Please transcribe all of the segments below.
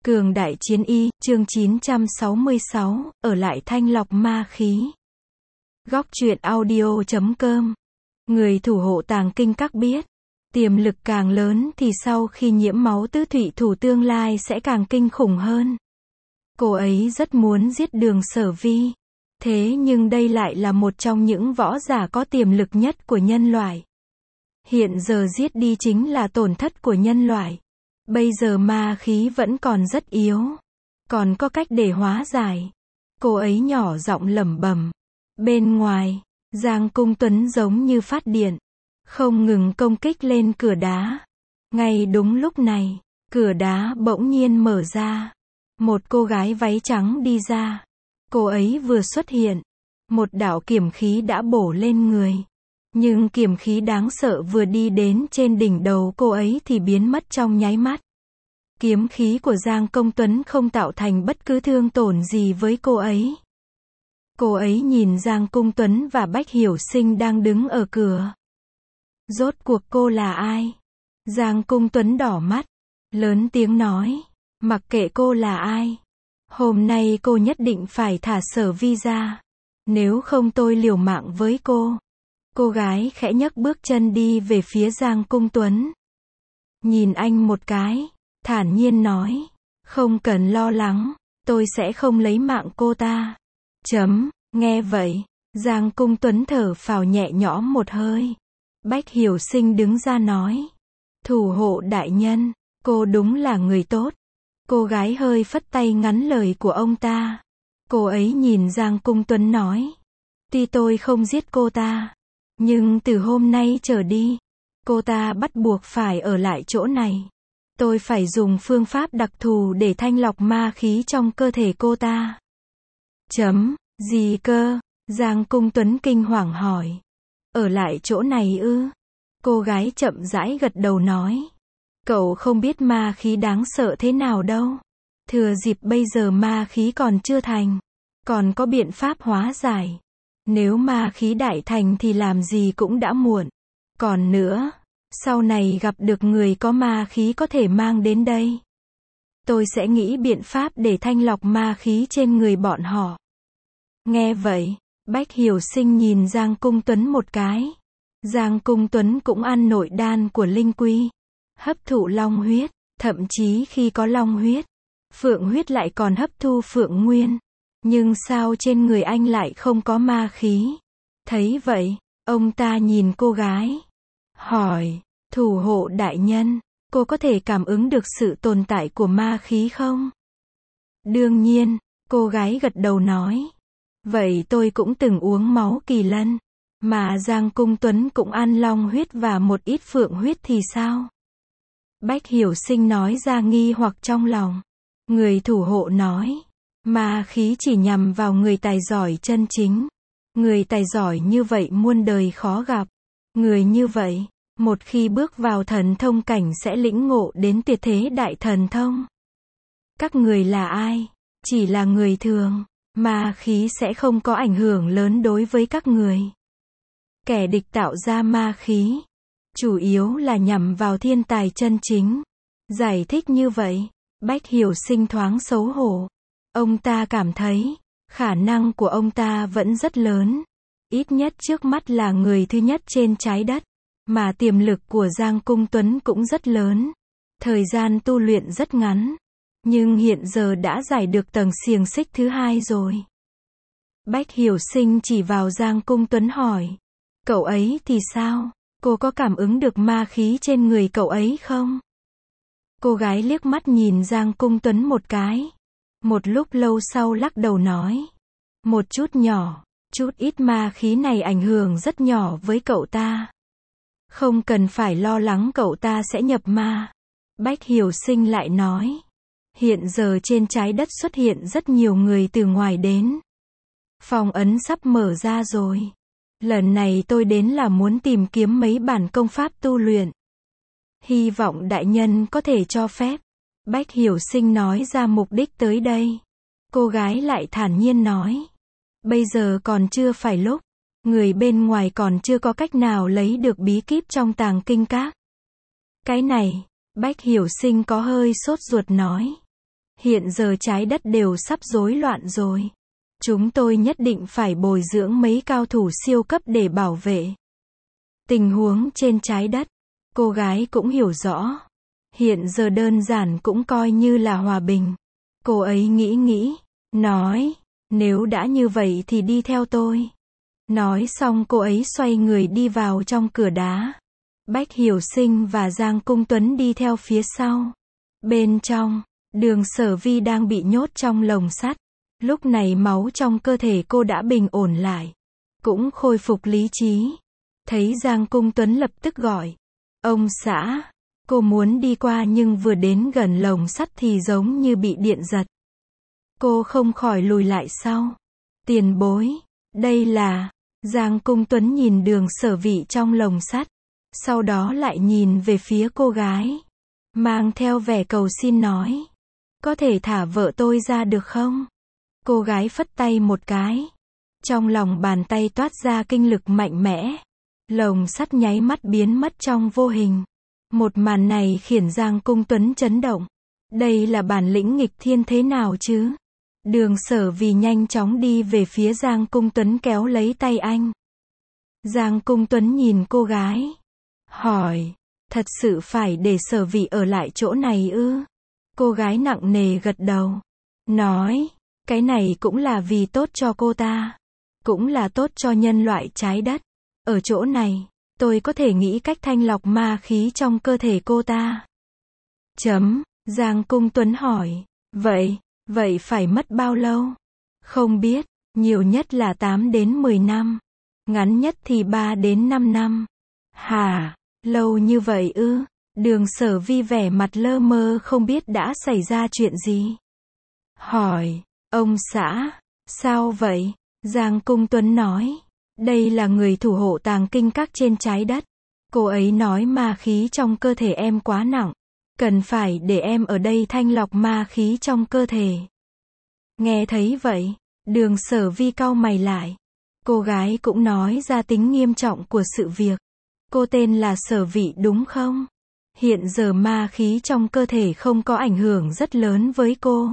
Cường đại chiến y, chương 966, ở lại thanh lọc ma khí. Góc truyện audio.com. Người thủ hộ tàng kinh các biết, tiềm lực càng lớn thì sau khi nhiễm máu tứ thủy thủ tương lai sẽ càng kinh khủng hơn. Cô ấy rất muốn giết Đường Sở Vi. Thế nhưng đây lại là một trong những võ giả có tiềm lực nhất của nhân loại. Hiện giờ giết đi chính là tổn thất của nhân loại. Bây giờ ma khí vẫn còn rất yếu. Còn có cách để hóa giải. Cô ấy nhỏ giọng lẩm bẩm. Bên ngoài, Giang Cung Tuấn giống như phát điện. Không ngừng công kích lên cửa đá. Ngay đúng lúc này, cửa đá bỗng nhiên mở ra. Một cô gái váy trắng đi ra. Cô ấy vừa xuất hiện. Một đạo kiếm khí đã bổ lên người. Nhưng kiếm khí đáng sợ vừa đi đến trên đỉnh đầu cô ấy thì biến mất trong nháy mắt. Kiếm khí của Giang Công Tuấn không tạo thành bất cứ thương tổn gì với cô ấy. Cô ấy nhìn Giang Cung Tuấn và Bách Hiểu Sinh đang đứng ở cửa. Rốt cuộc cô là ai? Giang Cung Tuấn đỏ mắt, lớn tiếng nói, mặc kệ cô là ai. Hôm nay cô nhất định phải thả Sở Vi ra. Nếu không tôi liều mạng với cô. Cô gái khẽ nhấc bước chân đi về phía Giang Cung Tuấn. Nhìn anh một cái, thản nhiên nói, không cần lo lắng, tôi sẽ không lấy mạng cô ta. Nghe vậy, Giang Cung Tuấn thở phào nhẹ nhõm một hơi. Bách Hiểu Sinh đứng ra nói, thủ hộ đại nhân, cô đúng là người tốt. Cô gái hơi phất tay ngắn lời của ông ta. Cô ấy nhìn Giang Cung Tuấn nói, tuy tôi không giết cô ta, nhưng từ hôm nay trở đi, cô ta bắt buộc phải ở lại chỗ này. Tôi phải dùng phương pháp đặc thù để thanh lọc ma khí trong cơ thể cô ta. Gì cơ? Giang Cung Tuấn kinh hoàng hỏi. Ở lại chỗ này ư? Cô gái chậm rãi gật đầu nói. Cậu không biết ma khí đáng sợ thế nào đâu. Thừa dịp bây giờ ma khí còn chưa thành, còn có biện pháp hóa giải. Nếu ma khí đại thành thì làm gì cũng đã muộn. Còn nữa, sau này gặp được người có ma khí có thể mang đến đây. Tôi sẽ nghĩ biện pháp để thanh lọc ma khí trên người bọn họ. Nghe vậy, Bách Hiểu Sinh nhìn Giang Cung Tuấn một cái. Giang Cung Tuấn cũng ăn nội đan của Linh Quy, hấp thụ long huyết, thậm chí khi có long huyết, phượng huyết lại còn hấp thu phượng nguyên. Nhưng sao trên người anh lại không có ma khí? Thấy vậy, ông ta nhìn cô gái, hỏi, thủ hộ đại nhân, cô có thể cảm ứng được sự tồn tại của ma khí không? Đương nhiên, cô gái gật đầu nói. Vậy tôi cũng từng uống máu kỳ lân, mà Giang Cung Tuấn cũng ăn long huyết và một ít phượng huyết thì sao? Bách Hiểu Sinh nói ra nghi hoặc trong lòng. Người thủ hộ nói, ma khí chỉ nhằm vào người tài giỏi chân chính. Người tài giỏi như vậy muôn đời khó gặp. Người như vậy, một khi bước vào thần thông cảnh sẽ lĩnh ngộ đến tuyệt thế đại thần thông. Các người là ai? Chỉ là người thường. Ma khí sẽ không có ảnh hưởng lớn đối với các người. Kẻ địch tạo ra ma khí, chủ yếu là nhằm vào thiên tài chân chính. Giải thích như vậy, Bách Hiểu Sinh thoáng xấu hổ. Ông ta cảm thấy, khả năng của ông ta vẫn rất lớn. Ít nhất trước mắt là người thứ nhất trên trái đất. Mà tiềm lực của Giang Cung Tuấn cũng rất lớn. Thời gian tu luyện rất ngắn. Nhưng hiện giờ đã giải được tầng xiềng xích thứ hai rồi. Bách Hiểu Sinh chỉ vào Giang Cung Tuấn hỏi. Cậu ấy thì sao? Cô có cảm ứng được ma khí trên người cậu ấy không? Cô gái liếc mắt nhìn Giang Cung Tuấn một cái. Một lúc lâu sau lắc đầu nói. Một chút nhỏ, chút ít ma khí này ảnh hưởng rất nhỏ với cậu ta. Không cần phải lo lắng cậu ta sẽ nhập ma. Bách Hiểu Sinh lại nói. Hiện giờ trên trái đất xuất hiện rất nhiều người từ ngoài đến. Phong ấn sắp mở ra rồi. Lần này tôi đến là muốn tìm kiếm mấy bản công pháp tu luyện. Hy vọng đại nhân có thể cho phép. Bách Hiểu Sinh nói ra mục đích tới đây. Cô gái lại thản nhiên nói. Bây giờ còn chưa phải lúc. Người bên ngoài còn chưa có cách nào lấy được bí kíp trong tàng kinh các. Cái này, Bách Hiểu Sinh có hơi sốt ruột nói. Hiện giờ trái đất đều sắp rối loạn rồi. Chúng tôi nhất định phải bồi dưỡng mấy cao thủ siêu cấp để bảo vệ tình huống trên trái đất. Cô gái cũng hiểu rõ. Hiện giờ đơn giản cũng coi như là hòa bình. Cô ấy nghĩ, nói, nếu đã như vậy thì đi theo tôi. Nói xong cô ấy xoay người đi vào trong cửa đá. Bách Hiểu Sinh và Giang Cung Tuấn đi theo phía sau. Bên trong, Đường Sở Vi đang bị nhốt trong lồng sắt. Lúc này máu trong cơ thể cô đã bình ổn lại, cũng khôi phục lý trí. Thấy Giang Cung Tuấn lập tức gọi, ông xã. Cô muốn đi qua nhưng vừa đến gần lồng sắt thì giống như bị điện giật. Cô không khỏi lùi lại sau. Tiền bối, đây là... Giang Cung Tuấn nhìn Đường Sở Vi trong lồng sắt, sau đó lại nhìn về phía cô gái, mang theo vẻ cầu xin nói, có thể thả vợ tôi ra được không? Cô gái phất tay một cái. Trong lòng bàn tay toát ra kinh lực mạnh mẽ. Lồng sắt nháy mắt biến mất trong vô hình. Một màn này khiến Giang Cung Tuấn chấn động. Đây là bản lĩnh nghịch thiên thế nào chứ? Đường Sở Vi nhanh chóng đi về phía Giang Cung Tuấn kéo lấy tay anh. Giang Cung Tuấn nhìn cô gái, hỏi, thật sự phải để Sở Vi ở lại chỗ này ư? Cô gái nặng nề gật đầu, nói, cái này cũng là vì tốt cho cô ta, cũng là tốt cho nhân loại trái đất. Ở chỗ này, tôi có thể nghĩ cách thanh lọc ma khí trong cơ thể cô ta. Giang Cung Tuấn hỏi, vậy phải mất bao lâu? Không biết, nhiều nhất là 8 đến 10 năm, ngắn nhất thì 3 đến 5 năm. Hả, lâu như vậy ư? Đường Sở Vi vẻ mặt lơ mơ không biết đã xảy ra chuyện gì. Hỏi, ông xã, sao vậy? Giang Cung Tuấn nói, đây là người thủ hộ tàng kinh các trên trái đất. Cô ấy nói ma khí trong cơ thể em quá nặng, cần phải để em ở đây thanh lọc ma khí trong cơ thể. Nghe thấy vậy, Đường Sở Vi cau mày lại. Cô gái cũng nói ra tính nghiêm trọng của sự việc. Cô tên là Sở Vi đúng không? Hiện giờ ma khí trong cơ thể không có ảnh hưởng rất lớn với cô.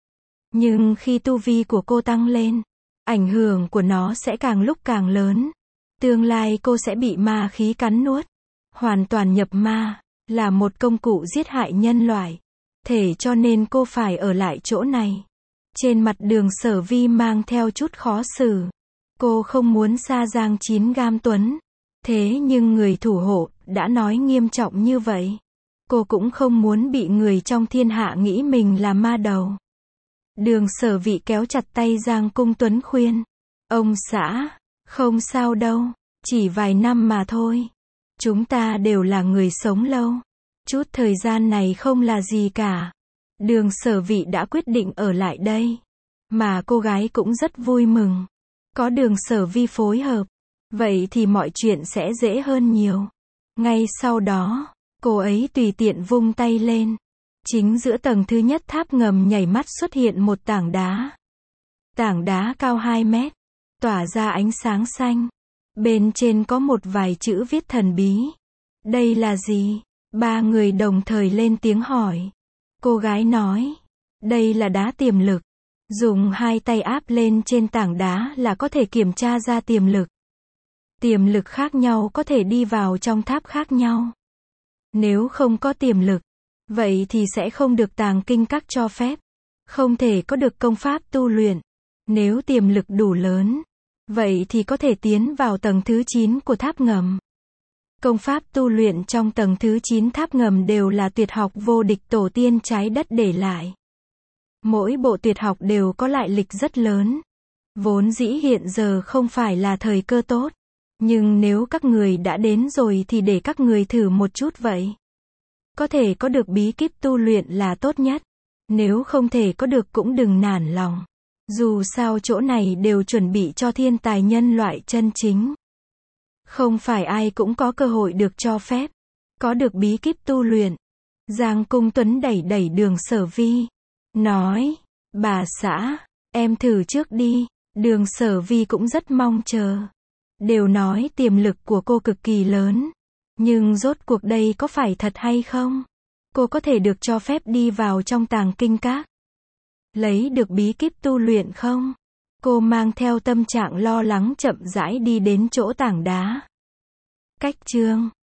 Nhưng khi tu vi của cô tăng lên, ảnh hưởng của nó sẽ càng lúc càng lớn. Tương lai cô sẽ bị ma khí cắn nuốt. Hoàn toàn nhập ma, là một công cụ giết hại nhân loại. Thế cho nên cô phải ở lại chỗ này. Trên mặt Đường Sở Vi mang theo chút khó xử. Cô không muốn xa Giang Chín Gam Tuấn. Thế nhưng người thủ hộ đã nói nghiêm trọng như vậy. Cô cũng không muốn bị người trong thiên hạ nghĩ mình là ma đầu. Đường Sở Vi kéo chặt tay Giang Cung Tuấn khuyên. Ông xã, không sao đâu, chỉ vài năm mà thôi. Chúng ta đều là người sống lâu. Chút thời gian này không là gì cả. Đường Sở Vi đã quyết định ở lại đây. Mà cô gái cũng rất vui mừng. Có Đường Sở Vi phối hợp, vậy thì mọi chuyện sẽ dễ hơn nhiều. Ngay sau đó, cô ấy tùy tiện vung tay lên. Chính giữa tầng thứ nhất tháp ngầm nhảy mắt xuất hiện một tảng đá. Tảng đá cao 2 mét, tỏa ra ánh sáng xanh. Bên trên có một vài chữ viết thần bí. Đây là gì? 3 người đồng thời lên tiếng hỏi. Cô gái nói, đây là đá tiềm lực. Dùng 2 tay áp lên trên tảng đá là có thể kiểm tra ra tiềm lực. Tiềm lực khác nhau có thể đi vào trong tháp khác nhau. Nếu không có tiềm lực, vậy thì sẽ không được tàng kinh các cho phép. Không thể có được công pháp tu luyện. Nếu tiềm lực đủ lớn, vậy thì có thể tiến vào tầng thứ 9 của tháp ngầm. Công pháp tu luyện trong tầng thứ 9 tháp ngầm đều là tuyệt học vô địch tổ tiên trái đất để lại. Mỗi bộ tuyệt học đều có lại lịch rất lớn. Vốn dĩ hiện giờ không phải là thời cơ tốt. Nhưng nếu các người đã đến rồi thì để các người thử một chút vậy. Có thể có được bí kíp tu luyện là tốt nhất. Nếu không thể có được cũng đừng nản lòng. Dù sao chỗ này đều chuẩn bị cho thiên tài nhân loại chân chính. Không phải ai cũng có cơ hội được cho phép. Có được bí kíp tu luyện. Giang Cung Tuấn đẩy Đường Sở Vi. Nói, bà xã, em thử trước đi. Đường Sở Vi cũng rất mong chờ. Đều nói tiềm lực của cô cực kỳ lớn. Nhưng rốt cuộc đây có phải thật hay không? Cô có thể được cho phép đi vào trong tàng kinh các. Lấy được bí kíp tu luyện không? Cô mang theo tâm trạng lo lắng chậm rãi đi đến chỗ tảng đá. Cách chương